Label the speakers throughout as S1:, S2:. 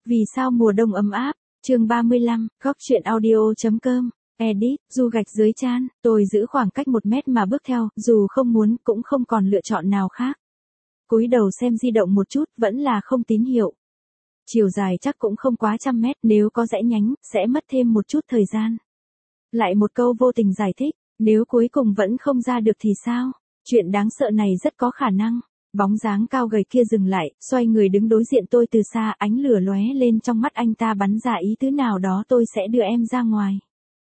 S1: Vì sao mùa đông ấm áp? Chương 35, góc truyện audio.com. Edit, Du gạch dưới chan, tôi giữ khoảng cách 1 mét mà bước theo, dù không muốn cũng không còn lựa chọn nào khác. Cúi đầu xem di động một chút, vẫn là không tín hiệu. Chiều dài chắc cũng không quá 100 mét, nếu có rẽ nhánh, sẽ mất thêm một chút thời gian. Lại một câu vô tình giải thích, nếu cuối cùng vẫn không ra được thì sao? Chuyện đáng sợ này rất có khả năng. Bóng dáng cao gầy kia dừng lại, xoay người đứng đối diện tôi từ xa, ánh lửa lóe lên trong mắt anh ta bắn ra ý tứ nào đó tôi sẽ đưa em ra ngoài.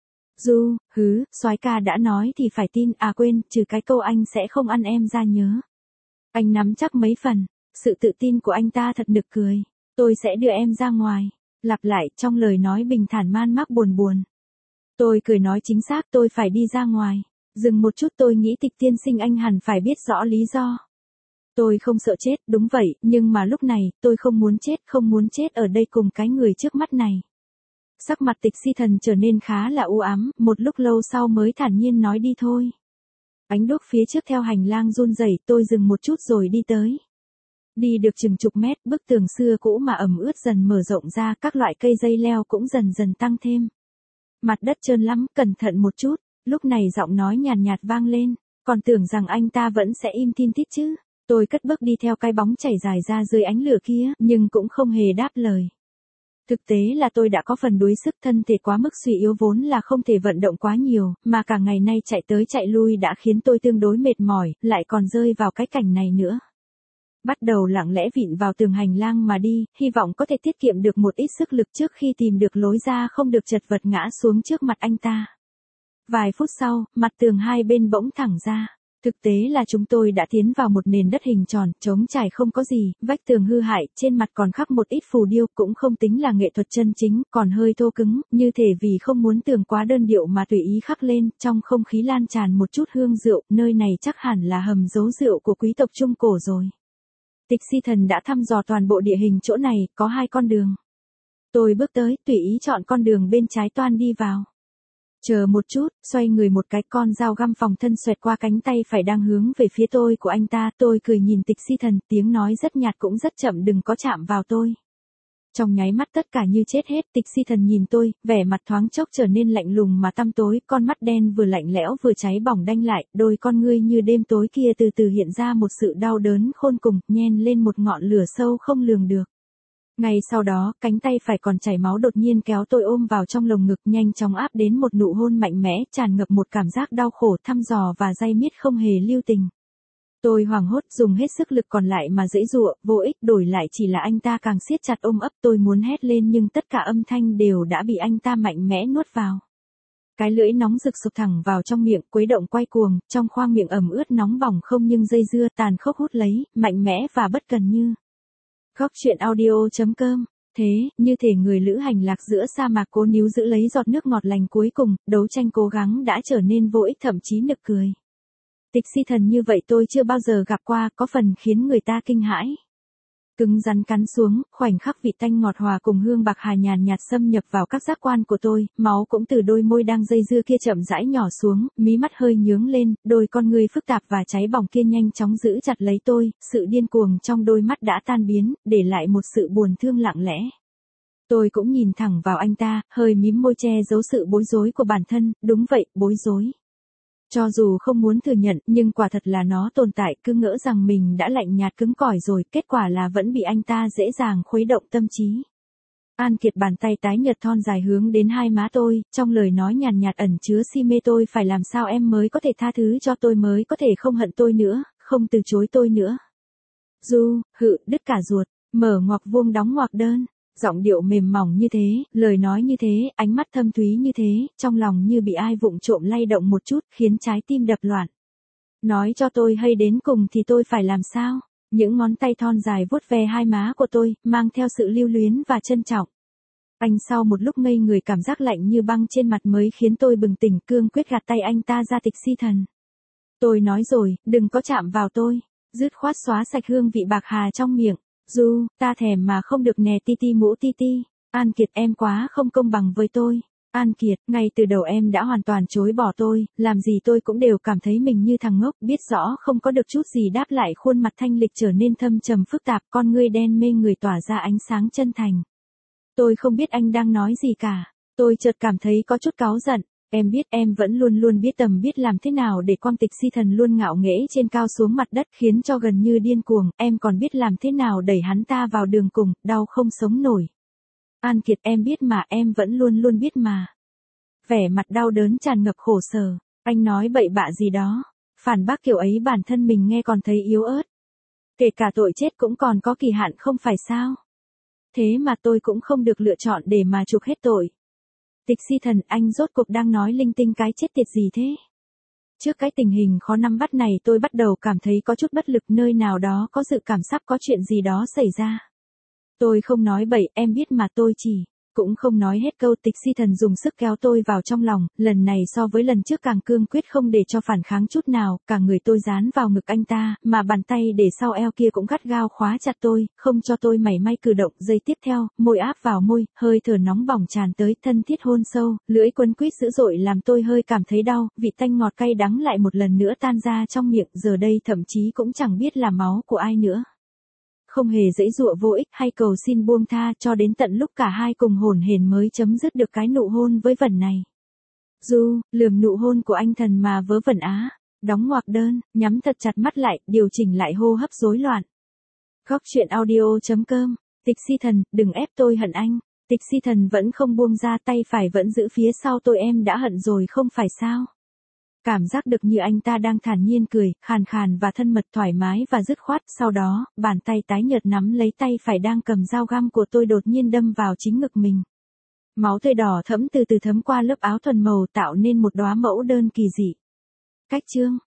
S1: Du, soái ca đã nói thì phải tin, à quên, trừ cái câu anh sẽ không ăn em ra nhớ. Anh nắm chắc mấy phần, sự tự tin của anh ta thật nực cười. Tôi sẽ đưa em ra ngoài, lặp lại trong lời nói bình thản man mác buồn buồn. Tôi cười nói chính xác tôi phải đi ra ngoài. Dừng một chút tôi nghĩ Tịch tiên sinh anh hẳn phải biết rõ lý do. Tôi không sợ chết, đúng vậy, nhưng mà lúc này, tôi không muốn chết ở đây cùng cái người trước mắt này. Sắc mặt Tịch Si Thần trở nên khá là u ám, một lúc lâu sau mới thản nhiên nói đi thôi. Ánh đuốc phía trước theo hành lang run rẩy, tôi dừng một chút rồi đi tới. Đi được chừng chục mét, bức tường xưa cũ mà ẩm ướt dần mở rộng ra, các loại cây dây leo cũng dần dần tăng thêm. Mặt đất trơn lắm, cẩn thận một chút, lúc này giọng nói nhàn nhạt vang lên, còn tưởng rằng anh ta vẫn sẽ im tin tít chứ. Tôi cất bước đi theo cái bóng chảy dài ra dưới ánh lửa kia, nhưng cũng không hề đáp lời. Thực tế là tôi đã có phần đuối sức, thân thể quá mức suy yếu vốn là không thể vận động quá nhiều, mà cả ngày nay chạy tới chạy lui đã khiến tôi tương đối mệt mỏi, lại còn rơi vào cái cảnh này nữa. Bắt đầu lặng lẽ vịn vào tường hành lang mà đi, hy vọng có thể tiết kiệm được một ít sức lực trước khi tìm được lối ra không được chật vật ngã xuống trước mặt anh ta. Vài phút sau, mặt tường hai bên bỗng thẳng ra. Thực tế là chúng tôi đã tiến vào một nền đất hình tròn, trống trải không có gì, vách tường hư hại, trên mặt còn khắc một ít phù điêu, cũng không tính là nghệ thuật chân chính, còn hơi thô cứng, như thể vì không muốn tường quá đơn điệu mà tùy ý khắc lên, trong không khí lan tràn một chút hương rượu, nơi này chắc hẳn là hầm giấu rượu của quý tộc Trung Cổ rồi. Tịch Si Thần đã thăm dò toàn bộ địa hình chỗ này, có 2 con đường. Tôi bước tới, tùy ý chọn con đường bên trái toan đi vào. Chờ một chút, xoay người một cái, con dao găm phòng thân xoẹt qua cánh tay phải đang hướng về phía tôi của anh ta, tôi cười nhìn Tịch Si Thần, tiếng nói rất nhạt cũng rất chậm, đừng có chạm vào tôi. Trong nháy mắt tất cả như chết hết, Tịch Si Thần nhìn tôi, vẻ mặt thoáng chốc trở nên lạnh lùng mà tăm tối, con mắt đen vừa lạnh lẽo vừa cháy bỏng đanh lại, đôi con ngươi như đêm tối kia từ từ hiện ra một sự đau đớn khôn cùng, nhen lên một ngọn lửa sâu không lường được. Ngay sau đó, cánh tay phải còn chảy máu đột nhiên kéo tôi ôm vào trong lồng ngực, nhanh chóng áp đến một nụ hôn mạnh mẽ, tràn ngập một cảm giác đau khổ, thăm dò và day miết không hề lưu tình. Tôi hoảng hốt, dùng hết sức lực còn lại mà giãy giụa, vô ích, đổi lại chỉ là anh ta càng siết chặt ôm ấp, tôi muốn hét lên nhưng tất cả âm thanh đều đã bị anh ta mạnh mẽ nuốt vào. Cái lưỡi nóng rực sụp thẳng vào trong miệng, quấy động quay cuồng, trong khoang miệng ẩm ướt nóng bỏng không nhưng dây dưa, tàn khốc hút lấy, mạnh mẽ và bất cần như. Góc truyện audio.com. Thế, như thể người lữ hành lạc giữa sa mạc cố níu giữ lấy giọt nước ngọt lành cuối cùng, đấu tranh cố gắng đã trở nên vô ích, thậm chí nực cười. Tịch Si Thần như vậy tôi chưa bao giờ gặp qua, có phần khiến người ta kinh hãi. Cứng rắn cắn xuống, khoảnh khắc vị tanh ngọt hòa cùng hương bạc hà nhàn nhạt xâm nhập vào các giác quan của tôi, máu cũng từ đôi môi đang dây dưa kia chậm rãi nhỏ xuống, mí mắt hơi nhướng lên, đôi con ngươi phức tạp và cháy bỏng kia nhanh chóng giữ chặt lấy tôi, sự điên cuồng trong đôi mắt đã tan biến, để lại một sự buồn thương lặng lẽ. Tôi cũng nhìn thẳng vào anh ta, hơi mím môi che giấu sự bối rối của bản thân, đúng vậy, bối rối. Cho dù không muốn thừa nhận, nhưng quả thật là nó tồn tại, cứ ngỡ rằng mình đã lạnh nhạt cứng cỏi rồi, kết quả là vẫn bị anh ta dễ dàng khuấy động tâm trí. An Kiệt bàn tay tái nhợt thon dài hướng đến 2 má tôi, trong lời nói nhàn nhạt ẩn chứa si mê, tôi phải làm sao em mới có thể tha thứ cho tôi, mới có thể không hận tôi nữa, không từ chối tôi nữa. Du, đứt cả ruột, mở ngoặc vuông đóng ngoặc đơn. Giọng điệu mềm mỏng như thế, lời nói như thế, ánh mắt thâm thúy như thế, trong lòng như bị ai vụng trộm lay động một chút, khiến trái tim đập loạn. Nói cho tôi hay đến cùng thì tôi phải làm sao? Những ngón tay thon dài vuốt ve 2 má của tôi, mang theo sự lưu luyến và trân trọng. Anh sau một lúc ngây người, cảm giác lạnh như băng trên mặt mới khiến tôi bừng tỉnh, cương quyết gạt tay anh ta ra. Tịch Si Thần. Tôi nói rồi, đừng có chạm vào tôi. Dứt khoát xóa sạch hương vị bạc hà trong miệng. Du, ta thèm mà không được nè Titi mũ Titi. An Kiệt, em quá không công bằng với tôi. An Kiệt, ngay từ đầu em đã hoàn toàn chối bỏ tôi, làm gì tôi cũng đều cảm thấy mình như thằng ngốc, biết rõ không có được chút gì đáp lại, khuôn mặt thanh lịch trở nên thâm trầm phức tạp, con ngươi đen mê người tỏa ra ánh sáng chân thành. Tôi không biết anh đang nói gì cả. Tôi chợt cảm thấy có chút cáu giận. Em biết em vẫn luôn luôn biết biết làm thế nào để Quang Tịch Si Thần luôn ngạo nghễ trên cao xuống mặt đất khiến cho gần như điên cuồng, em còn biết làm thế nào đẩy hắn ta vào đường cùng, đau không sống nổi. An Kiệt em biết mà, em vẫn luôn luôn biết mà. Vẻ mặt đau đớn tràn ngập khổ sở, anh nói bậy bạ gì đó, phản bác kiểu ấy bản thân mình nghe còn thấy yếu ớt. Kể cả tội chết cũng còn có kỳ hạn không phải sao? Thế mà tôi cũng không được lựa chọn để mà chuộc hết tội. Tịch Si Thần, anh rốt cuộc đang nói linh tinh cái chết tiệt gì thế? Trước cái tình hình khó nắm bắt này tôi bắt đầu cảm thấy có chút bất lực, nơi nào đó có dự cảm sắp có chuyện gì đó xảy ra. Tôi không nói bậy, em biết mà, tôi chỉ, cũng không nói hết câu. Tịch Si Thần dùng sức kéo tôi vào trong lòng, lần này so với lần trước càng cương quyết không để cho phản kháng chút nào, cả người tôi dán vào ngực anh ta, mà bàn tay để sau eo kia cũng gắt gao khóa chặt tôi, không cho tôi mảy may cử động. Giây tiếp theo, môi áp vào môi, hơi thở nóng bỏng tràn tới, thân thiết hôn sâu, lưỡi quấn quýt dữ dội làm tôi hơi cảm thấy đau, vị tanh ngọt cay đắng lại một lần nữa tan ra trong miệng, giờ đây thậm chí cũng chẳng biết là máu của ai nữa. Không hề giãy giụa vô ích hay cầu xin buông tha, cho đến tận lúc cả hai cùng hổn hển mới chấm dứt được cái nụ hôn với vẩn này. Lườm nụ hôn của anh thần mà vớ vẩn á. Đóng ngoặc đơn, nhắm thật chặt mắt lại, điều chỉnh lại hô hấp rối loạn. Góc truyện audio.com. Tịch Si Thần, đừng ép tôi hận anh. Tịch Si Thần vẫn không buông ra, tay phải vẫn giữ phía sau tôi. Em đã hận rồi không phải sao? Cảm giác được như anh ta đang thản nhiên cười, khàn khàn và thân mật, thoải mái và dứt khoát. Sau đó, bàn tay tái nhợt nắm lấy tay phải đang cầm dao găm của tôi đột nhiên đâm vào chính ngực mình. Máu tươi đỏ thẫm từ từ thấm qua lớp áo thuần màu tạo nên một đóa mẫu đơn kỳ dị. Cách chương